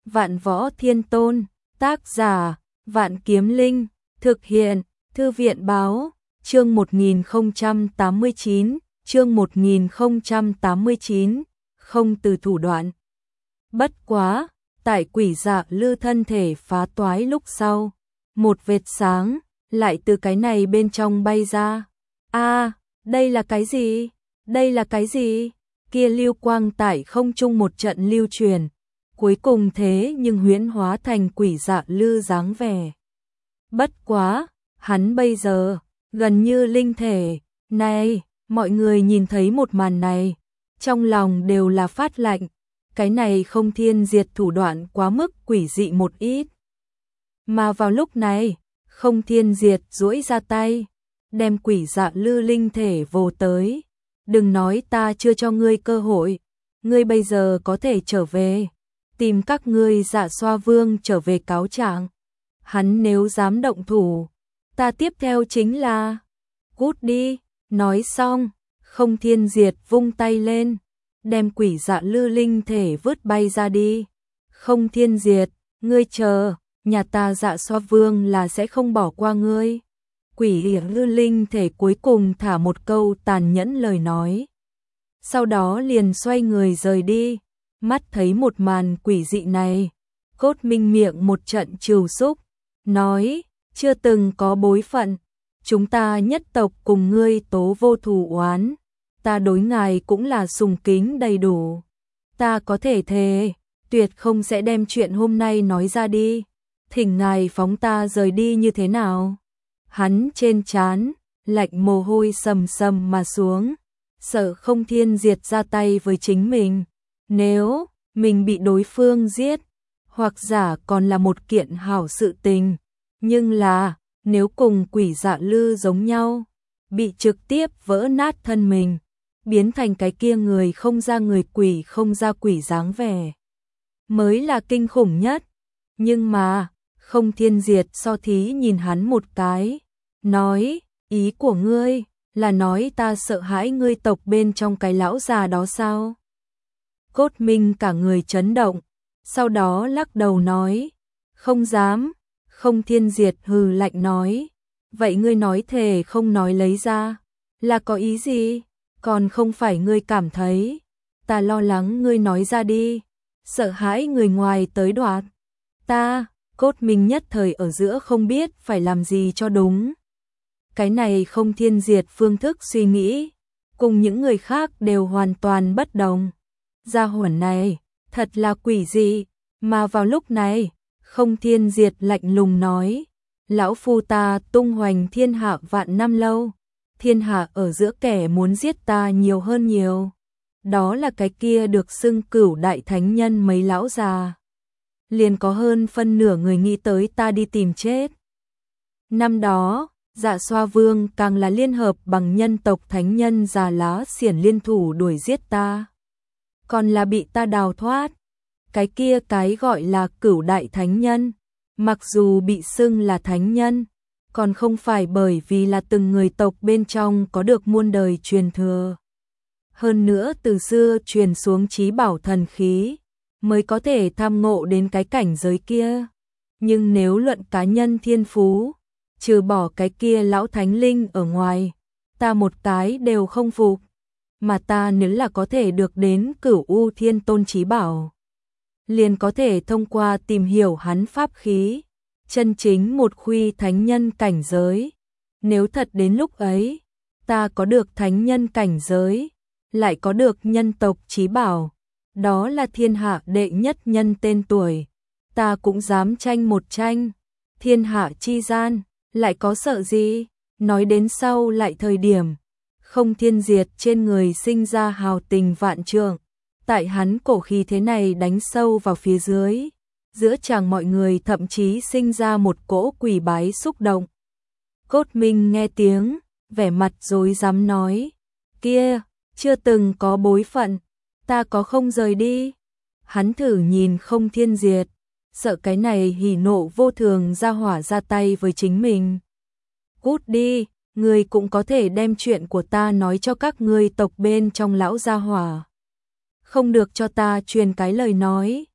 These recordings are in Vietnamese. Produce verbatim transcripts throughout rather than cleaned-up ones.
Vạn Võ Thiên Tôn, tác giả, Vạn Kiếm Linh, thực hiện, Thư viện báo, chương một nghìn không trăm tám mươi chín, chương một nghìn không trăm tám mươi chín, không từ thủ đoạn. Bất quá, tại Quỷ Dạ Lư thân thể phá toái lúc sau, một vệt sáng lại từ cái này bên trong bay ra. A, đây là cái gì? Đây là cái gì? Kia lưu quang tại không trung một trận lưu truyền, cuối cùng thế nhưng huyễn hóa thành Quỷ Dạ Lư dáng vẻ. Bất quá, hắn bây giờ gần như linh thể. Này, mọi người nhìn thấy một màn này, trong lòng đều là phát lạnh. Cái này Không Thiên Diệt thủ đoạn quá mức quỷ dị một ít. Mà vào lúc này, Không Thiên Diệt duỗi ra tay, đem Quỷ Dạ Lư linh thể vồ tới. Đừng nói ta chưa cho ngươi cơ hội, ngươi bây giờ có thể trở về, tìm các ngươi Dạ Xoa Vương trở về cáo trạng. Hắn nếu dám động thủ, ta tiếp theo chính là cút đi. Nói xong, Không Thiên Diệt vung tay lên, đem Quỷ Dạ Lư linh thể vứt bay ra đi. Không Thiên Diệt, ngươi chờ, nhà ta Dạ Xoa Vương là sẽ không bỏ qua ngươi. Quỷ Dạ Lư linh thể cuối cùng thả một câu tàn nhẫn lời nói, sau đó liền xoay người rời đi. Mắt thấy một màn quỷ dị này, Cốt Minh miệng một trận trừu xúc, nói, chưa từng có bối phận, chúng ta nhất tộc cùng ngươi tố vô thù oán, ta đối ngài cũng là sùng kính đầy đủ. Ta có thể thề, tuyệt không sẽ đem chuyện hôm nay nói ra đi, thỉnh ngài phóng ta rời đi như thế nào. Hắn trên trán lạnh mồ hôi sầm sầm mà xuống, sợ Không Thiên Diệt ra tay với chính mình. Nếu mình bị đối phương giết, hoặc giả còn là một kiện hảo sự tình, nhưng là nếu cùng Quỷ Dạ Lư giống nhau, bị trực tiếp vỡ nát thân mình, biến thành cái kia người không ra người quỷ không ra quỷ dáng vẻ, mới là kinh khủng nhất. Nhưng mà Không Thiên Diệt so thí nhìn hắn một cái, nói, ý của ngươi là nói ta sợ hãi ngươi tộc bên trong cái lão già đó sao? Cốt Minh cả người chấn động, sau đó lắc đầu nói, không dám. Không Thiên Diệt hừ lạnh nói, vậy ngươi nói thề không nói lấy ra, là có ý gì? Còn không phải ngươi cảm thấy, ta lo lắng ngươi nói ra đi, sợ hãi người ngoài tới đoạt. Ta, Cốt Minh nhất thời ở giữa không biết phải làm gì cho đúng. Cái này Không Thiên Diệt phương thức suy nghĩ, cùng những người khác đều hoàn toàn bất đồng. Gia hỏa này, thật là quỷ dị. Mà vào lúc này, Không Thiên Diệt lạnh lùng nói, lão phu ta tung hoành thiên hạ vạn năm lâu, thiên hạ ở giữa kẻ muốn giết ta nhiều hơn nhiều. Đó là cái kia được xưng Cửu Đại Thánh Nhân mấy lão già. Liền có hơn phân nửa người nghĩ tới ta đi tìm chết. Năm đó, Dạ Xoa Vương càng là liên hợp bằng nhân tộc thánh nhân già lá xiển liên thủ đuổi giết ta. Còn là bị ta đào thoát. Cái kia cái gọi là Cửu Đại Thánh Nhân, mặc dù bị xưng là thánh nhân, còn không phải bởi vì là từng người tộc bên trong có được muôn đời truyền thừa. Hơn nữa từ xưa truyền xuống chí bảo thần khí, mới có thể tham ngộ đến cái cảnh giới kia. Nhưng nếu luận cá nhân thiên phú, trừ bỏ cái kia lão thánh linh ở ngoài, ta một cái đều không phục. Mà ta nếu là có thể được đến Cửu U Thiên Tôn chí bảo, liền có thể thông qua tìm hiểu hắn pháp khí, chân chính một khuy thánh nhân cảnh giới. Nếu thật đến lúc ấy, ta có được thánh nhân cảnh giới, lại có được nhân tộc chí bảo, đó là thiên hạ đệ nhất nhân tên tuổi, ta cũng dám tranh một tranh. Thiên hạ chi gian, lại có sợ gì? Nói đến sau lại thời điểm, Không Thiên Diệt trên người sinh ra hào tình vạn trượng. Tại hắn cổ khí thế này đánh sâu vào phía dưới, giữa chàng mọi người thậm chí sinh ra một cỗ quỳ bái xúc động. Cốt Minh nghe tiếng, vẻ mặt rối rắm nói, kia, chưa từng có bối phận, ta có không rời đi. Hắn thử nhìn Không Thiên Diệt, sợ cái này hỉ nộ vô thường ra hỏa ra tay với chính mình. Cút đi, ngươi cũng có thể đem chuyện của ta nói cho các ngươi tộc bên trong lão gia hỏa. Không được cho ta truyền cái lời nói.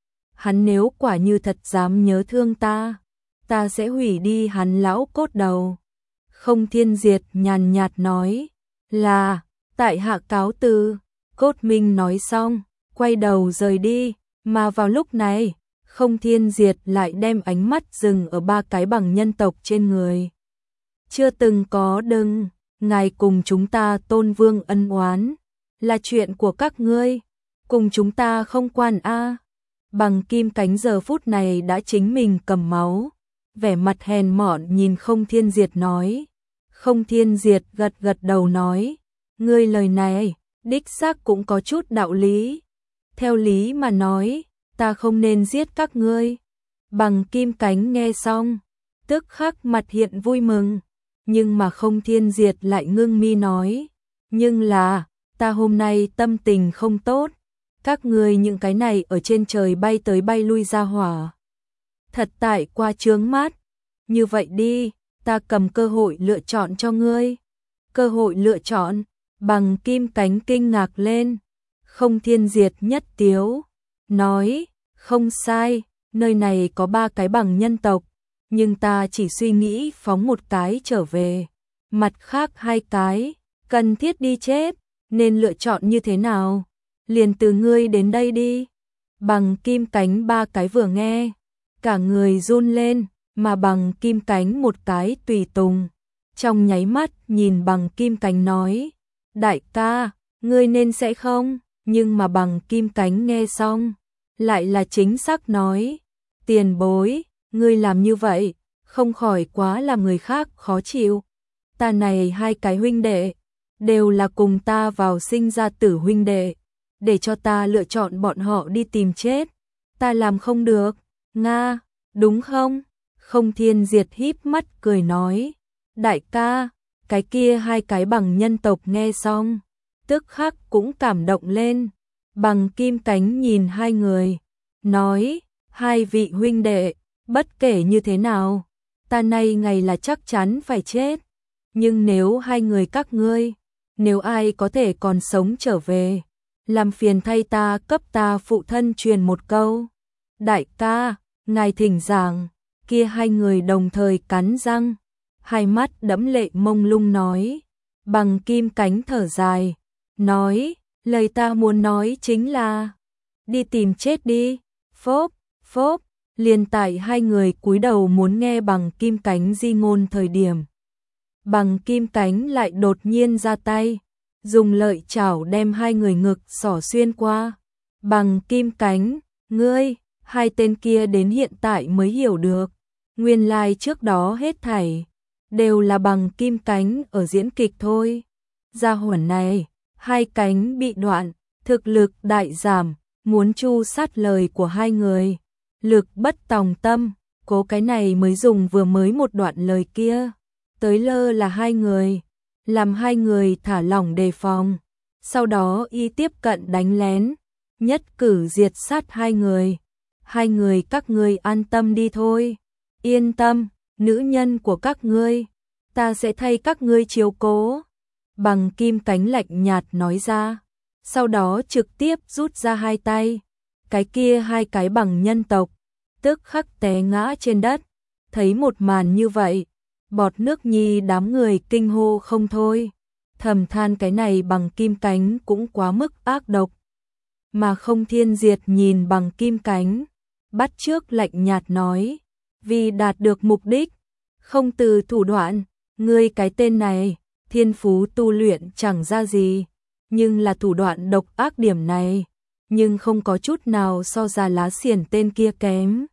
hắn nếu quả như thật dám nhớ thương ta, ta sẽ hủy đi hắn lão cốt đầu. Không Thiên Diệt nhàn nhạt nói, là, tại hạ cáo từ. Cốt Minh nói xong, quay đầu rời đi, mà vào lúc này, Không Thiên Diệt lại đem ánh mắt dừng ở ba cái bằng nhân tộc trên người. Chưa từng có đừng, ngài cùng chúng ta Tôn Vương ân oán, là chuyện của các ngươi, cùng chúng ta không quan a. Bằng Kim Cánh giờ phút này đã chính mình cầm máu, vẻ mặt hèn mọn nhìn Không Thiên Diệt nói. Không Thiên Diệt gật gật đầu nói, ngươi lời này, đích xác cũng có chút đạo lý. Theo lý mà nói, ta không nên giết các ngươi. Bằng Kim Cánh nghe xong, tức khắc mặt hiện vui mừng, nhưng mà Không Thiên Diệt lại ngưng mi nói, nhưng là, ta hôm nay tâm tình không tốt, các ngươi những cái này ở trên trời bay tới bay lui ra hỏa. Thật tại qua chướng mắt, như vậy đi, ta cầm cơ hội lựa chọn cho ngươi. Cơ hội lựa chọn, Bằng Kim Cánh kinh ngạc lên. Không Thiên Diệt nhất tiếu, nói, không sai, nơi này có ba cái bằng nhân tộc, nhưng ta chỉ suy nghĩ phóng một cái trở về, mặt khác hai cái, cần thiết đi chết, nên lựa chọn như thế nào? Liền từ ngươi đến đây đi. Bằng Kim Cánh ba cái vừa nghe, cả người run lên, mà Bằng Kim Cánh một cái tùy tùng. Trong nháy mắt nhìn Bằng Kim Cánh nói, đại ca, ngươi nên sẽ không, nhưng mà Bằng Kim Cánh nghe xong, lại là chính xác nói, tiền bối, ngươi làm như vậy, không khỏi quá làm người khác khó chịu. Ta này hai cái huynh đệ, đều là cùng ta vào sinh ra tử huynh đệ, để cho ta lựa chọn bọn họ đi tìm chết, ta làm không được, Nga, đúng không? Không Thiên Diệt híp mắt cười nói, đại ca, cái kia hai cái bằng nhân tộc nghe xong, tức khắc cũng cảm động lên. Bằng Kim Cánh nhìn hai người, nói, hai vị huynh đệ, bất kể như thế nào, ta nay ngày là chắc chắn phải chết, nhưng nếu hai người các ngươi, nếu ai có thể còn sống trở về, làm phiền thay ta cấp ta phụ thân truyền một câu. Đại ca, ngài thỉnh giảng. Kia hai người đồng thời cắn răng, hai mắt đẫm lệ mông lung nói. Bằng Kim Cánh thở dài, nói, lời ta muốn nói chính là, đi tìm chết đi. Phốp, phốp, liền tại hai người cúi đầu muốn nghe Bằng Kim Cánh di ngôn thời điểm. Bằng Kim Cánh lại đột nhiên ra tay, dùng lợi chảo đem hai người ngực xỏ xuyên qua. Bằng Kim Cánh, ngươi, hai tên kia đến hiện tại mới hiểu được, nguyên lai trước đó hết thảy đều là Bằng Kim Cánh ở diễn kịch thôi. Gia hỏa này, hai cánh bị đoạn, thực lực đại giảm, muốn chu sát lời của hai người, lực bất tòng tâm, cố cái này mới dùng vừa mới một đoạn lời kia, tới lơ là hai người, làm hai người thả lỏng đề phòng, sau đó y tiếp cận đánh lén, nhất cử diệt sát hai người. Hai người các ngươi an tâm đi thôi, yên tâm, nữ nhân của các ngươi, ta sẽ thay các ngươi chiếu cố. Bằng Kim Cánh lạnh nhạt nói ra, sau đó trực tiếp rút ra hai tay, cái kia hai cái bằng nhân tộc, tức khắc té ngã trên đất. Thấy một màn như vậy, bọt nước nhi đám người kinh hô không thôi, thầm than cái này Bằng Kim Cánh cũng quá mức ác độc. Mà Không Thiên Diệt nhìn Bằng Kim Cánh, bắt trước lạnh nhạt nói, vì đạt được mục đích, không từ thủ đoạn, ngươi cái tên này, thiên phú tu luyện chẳng ra gì, nhưng là thủ đoạn độc ác điểm này, nhưng không có chút nào so ra lá xiển tên kia kém.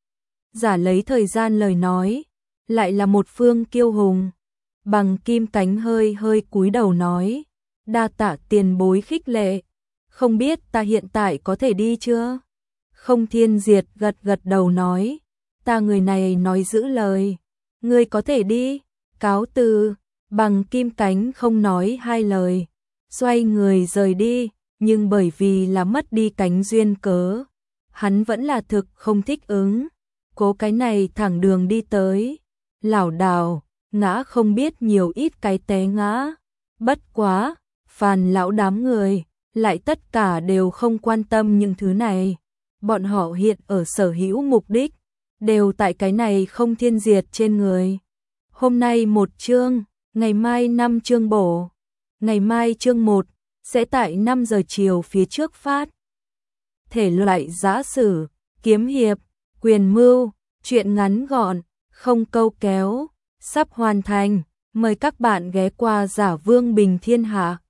Giả lấy thời gian lời nói, lại là một phương kiêu hùng. Bằng Kim Cánh hơi hơi cúi đầu nói, đa tạ tiền bối khích lệ, không biết ta hiện tại có thể đi chưa? Không Thiên Diệt gật gật đầu nói, ta người này nói giữ lời, ngươi có thể đi, cáo từ. Bằng Kim Cánh không nói hai lời, xoay người rời đi, nhưng bởi vì là mất đi cánh duyên cớ, hắn vẫn là thực không thích ứng, cố cái này thẳng đường đi tới, lảo đảo, ngã không biết nhiều ít cái té ngã, bất quá, phàn lão đám người, lại tất cả đều không quan tâm những thứ này. bọn họ hiện ở sở hữu mục đích, đều tại cái này không thiên diệt trên người. Hôm nay một chương, ngày mai năm chương bổ. Ngày mai chương một sẽ tại năm giờ chiều phía trước phát. Thể loại giã sử, kiếm hiệp, quyền mưu, truyện ngắn gọn, không câu kéo, sắp hoàn thành. Mời các bạn ghé qua Giả Vương Bình Thiên Hạ.